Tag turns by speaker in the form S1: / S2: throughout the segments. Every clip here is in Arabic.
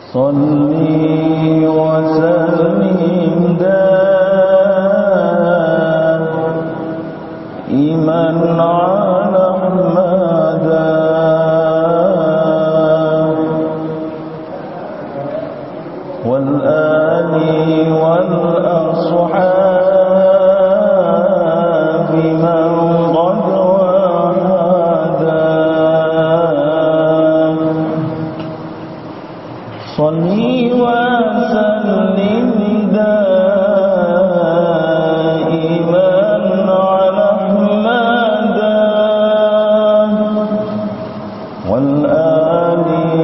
S1: صلي وسلم دائما على أحمد والآل والأصحاب من قد وحدا صلي وسلم دائما على أحمد والآل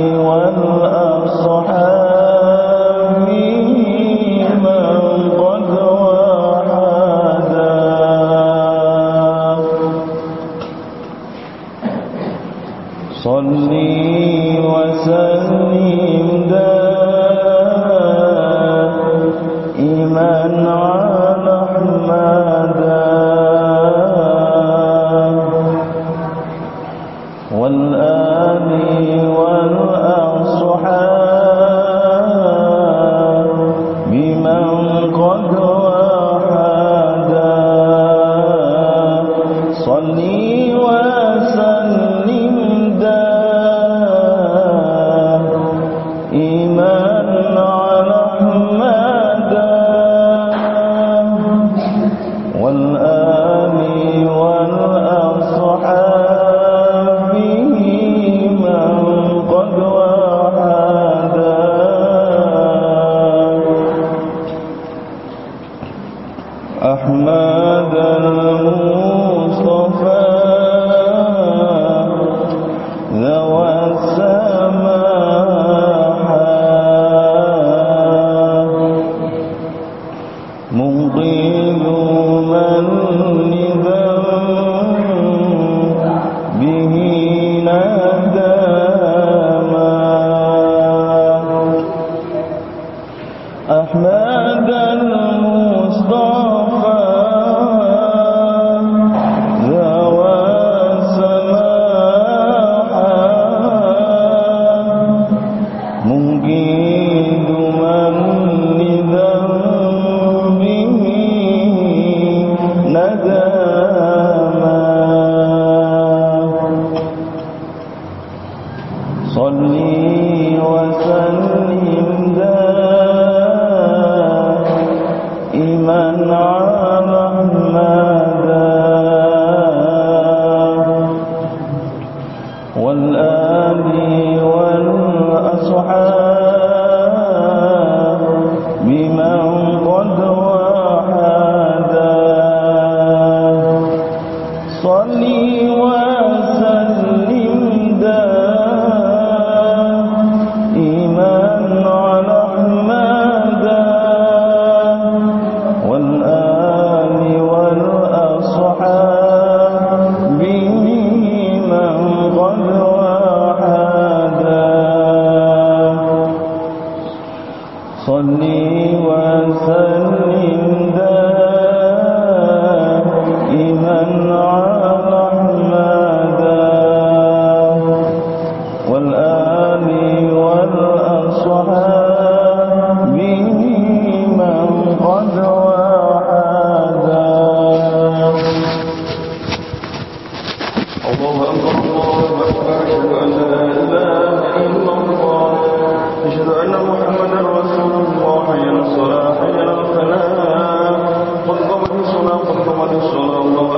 S1: والأصحاب من قد وحدا صلي وسلم دائما على أحمد والآل والأصحاب بمن قد وحدا صلي وسلم دائما على أحمد والآل والأصحاب من قد وحدا أحمد المصطفى ذوى السماحة منقذ من لذنبه ندما أحمد المصطفى ذوى السماحة منقذ من لذنبه ندما صلي وسلم دائما على أحمد والآل والأصحاب بمن قد وحدا صلي وسلم دائما على أحمد والآل والأصحاب من قد وحدا صلي وسلم دائما على أحمد والآل والأصحاب من قد وحدا الله أكبر الله أكبر أشهد أن لا إله إلا الله أشهد أن محمدا رسول الله حي على الصلاة حي على الفلاح قد قامت الصلاة قد قامت الصلاة الله